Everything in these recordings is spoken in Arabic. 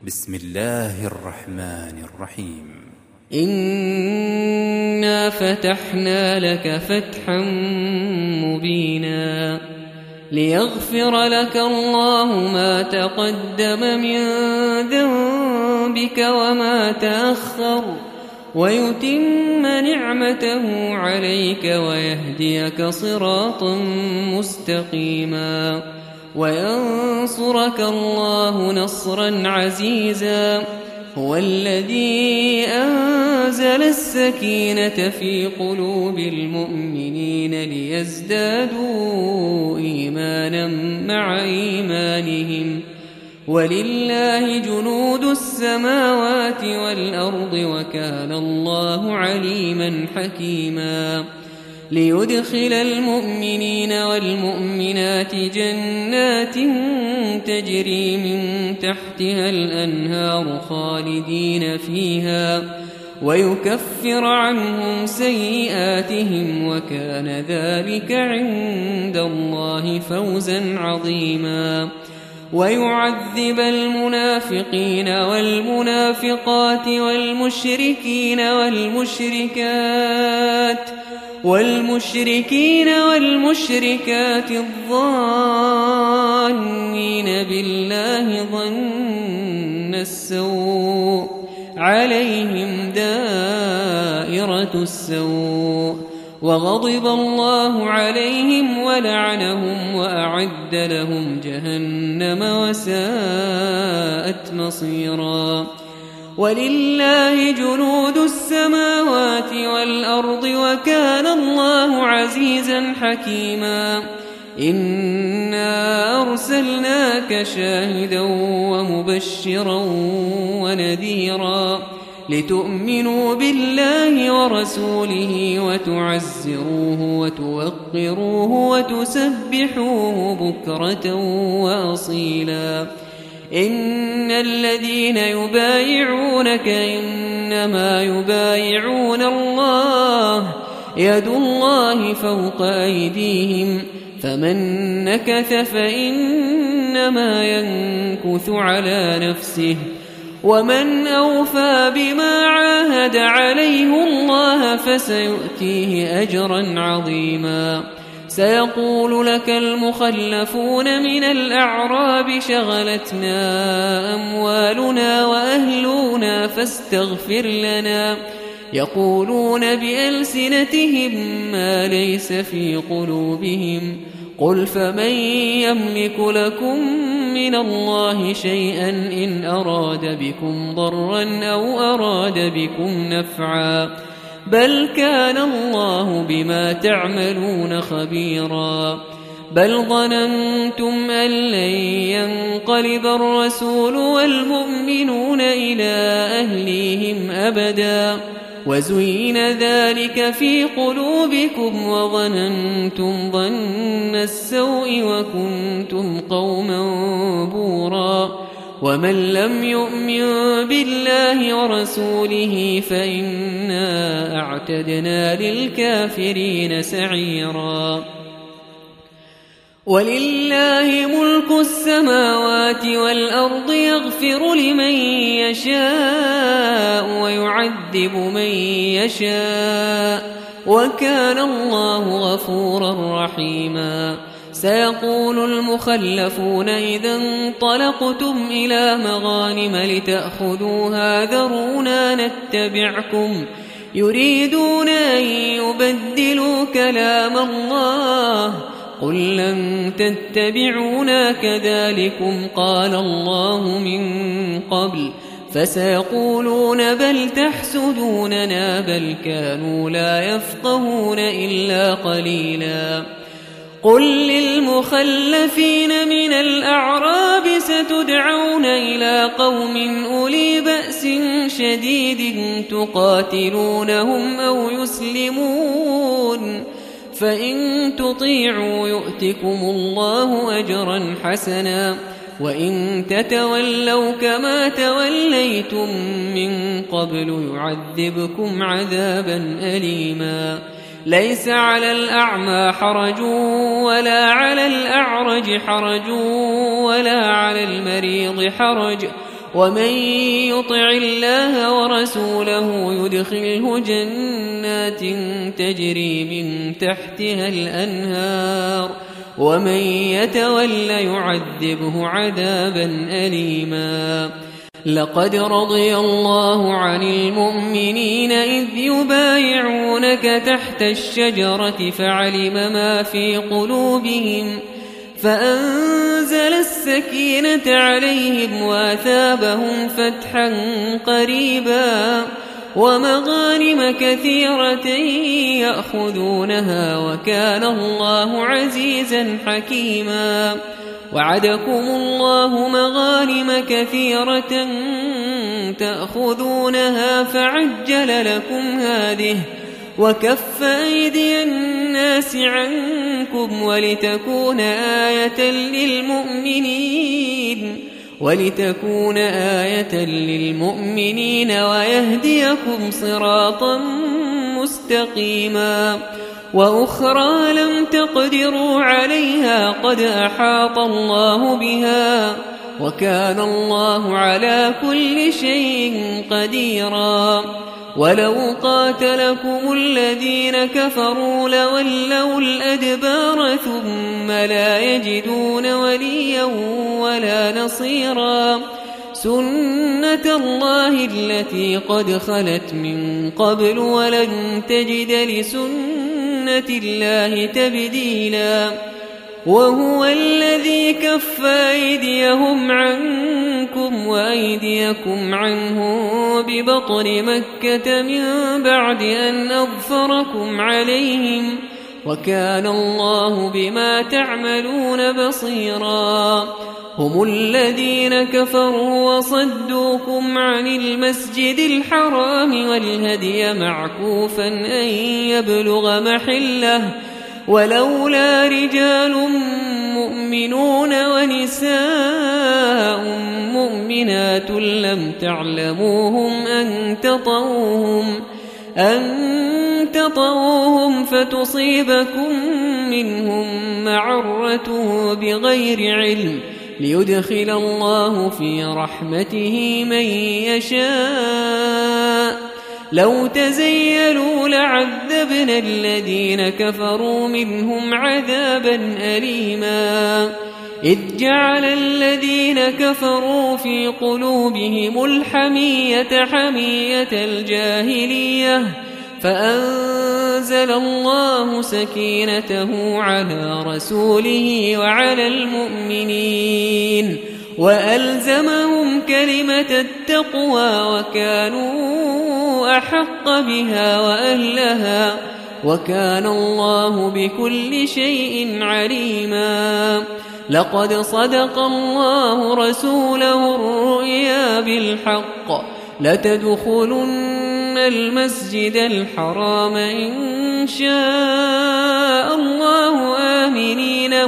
بسم الله الرحمن الرحيم. إنا فتحنا لك فتحا مبينا ليغفر لك الله ما تقدم من ذنبك وما تأخر ويتم نعمته عليك ويهديك صراطا مستقيما وينصرك الله نصرا عزيزا. هو الذي أنزل السكينة في قلوب المؤمنين ليزدادوا إيمانا مع إيمانهم ولله جنود السماوات والأرض وكان الله عليما حكيما. ليدخل المؤمنين والمؤمنات جنات تجري من تحتها الأنهار خالدين فيها ويكفر عنهم سيئاتهم وكان ذلك عند الله فوزا عظيما. ويعذب المنافقين والمنافقات والمشركين والمشركات الظانين بالله ظن السوء عليهم دائرة السوء وغضب الله عليهم ولعنهم وأعد لهم جهنم وساءت مصيرا. ولله جنود السماوات والأرض وكان الله عزيزا حكيما. إنا أرسلناك شاهدا ومبشرا ونذيرا لتؤمنوا بالله ورسوله وتعزروه وتوقروه وتسبحوه بكرة وأصيلا. إن الذين يبايعونك إنما يبايعون الله يد الله فوق أيديهم فمن نكث فإنما ينكث على نفسه ومن أوفى بما عاهد عليه الله فسيؤتيه أجرا عظيما. سيقول لك المخلفون من الأعراب شغلتنا أموالنا وأهلنا فاستغفر لنا يقولون بألسنتهم ما ليس في قلوبهم قل فمن يملك لكم من الله شيئا إن أراد بكم ضرا أو أراد بكم نفعا بل كان الله بما تعملون خبيرا. بل ظننتم أن لن ينقلب الرسول والمؤمنون إلى أهليهم أبدا وزين ذلك في قلوبكم وظننتم ظن السوء وكنتم قوما بورا. ومن لم يؤمن بالله ورسوله فإنا أعتدنا للكافرين سعيرا. ولله ملك السماوات والأرض يغفر لمن يشاء ويعذب من يشاء وكان الله غفورا رحيما. سيقول المخلفون إذا انطلقتم إلى مغانم لتأخذوها ذرونا نتبعكم يريدون أن يبدلوا كلام الله قل لن تتبعونا كذلكم قال الله من قبل فسيقولون بل تحسدوننا بل كانوا لا يفقهون إلا قليلا. قل للمخلفين من الأعراب ستدعون إلى قوم أولي بأس شديد تقاتلونهم أو يسلمون فإن تطيعوا يؤتكم الله أجرا حسنا وإن تتولوا كما توليتم من قبل يعذبكم عذابا أليما. ليس على الأعمى حرج ولا على الأعرج حرج ولا على المريض حرج ومن يطع الله ورسوله يدخله جنات تجري من تحتها الأنهار ومن يتول يعذبه عذابا أليما. لقد رضي الله عن المؤمنين إذ يبايعونك تحت الشجرة فعلم ما في قلوبهم فأنزل السكينة عليهم وأثابهم فتحا قريبا ومغانم كثيرة يأخذونها وكان الله عزيزا حكيما. وعدكم الله مغانم كثيرة تأخذونها فعجل لكم هذه وكف أيدي الناس عنكم ولتكون آية للمؤمنين ويهديكم صراطا مستقيما. وأخرى لم تقدروا عليها قد أحاط الله بها وكان الله على كل شيء قديرا. ولو قاتلكم الذين كفروا لولوا الأدبار ثم لا يجدون وليا ولا نصيرا. سنة الله التي قد خلت من قبل ولن تجد لسنة الله تبديلا. وهو الذي كف أيديهم عنكم وأيديكم عنهم ببطن مكة من بعد أن أظفركم عليهم وكان الله بما تعملون بصيرا. هم الذين كفروا وصدوكم عن المسجد الحرام والهدي معكوفا أن يبلغ محله ولولا رجال مؤمنون ونساء مؤمنات لم تعلموهم أن تطؤوهم فتصيبكم منهم معرة بغير علم ليدخل الله في رحمته من يشاء. لو تزيلوا لعذبنا الذين كفروا منهم عذابا أليما. إذ جعل الذين كفروا في قلوبهم الحمية حمية الجاهلية فأنزل الله سكينته على رسوله وعلى المؤمنين وألزمهم كلمة التقوى وكانوا أحق بها وأهلها وكان الله بكل شيء عليما. لقد صدق الله رسوله الرؤيا بالحق لتدخلن المسجد الحرام إن شاء الله آمنين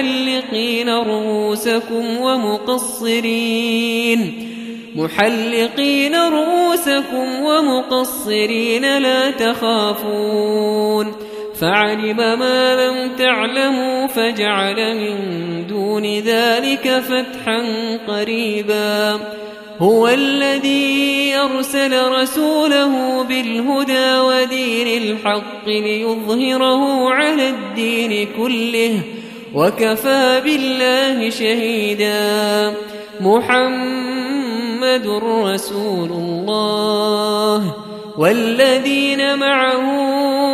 محلقين رؤوسكم ومقصرين لا تخافون فعلم ما لم تعلموا فجعل من دون ذلك فتحا قريبا. هو الذي أرسل رسوله بالهدى ودين الحق ليظهره على الدين كله وكفى بالله شهيدا. محمد رسول الله والذين معه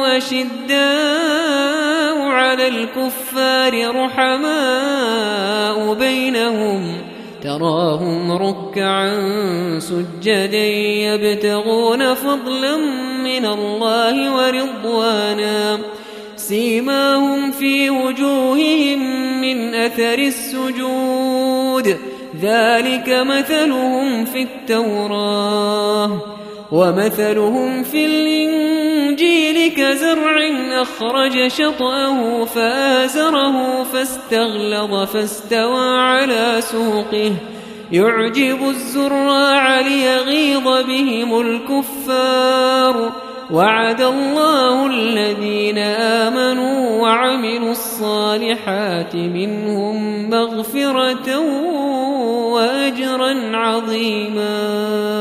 أشداء على الكفار رحماء بينهم تراهم ركعا سجدا يبتغون فضلا من الله ورضوانا سيماهم في وجوههم من أثر السجود ذلك مثلهم في التوراة ومثلهم في الإنجيل كزرع أخرج شطأه فآزره فاستغلظ فاستوى على سوقه يعجب الزراع ليغيظ بهم الكفار. وعد الله الذين آمنوا وعملوا الصالحات منهم مغفرة وأجرا عظيما.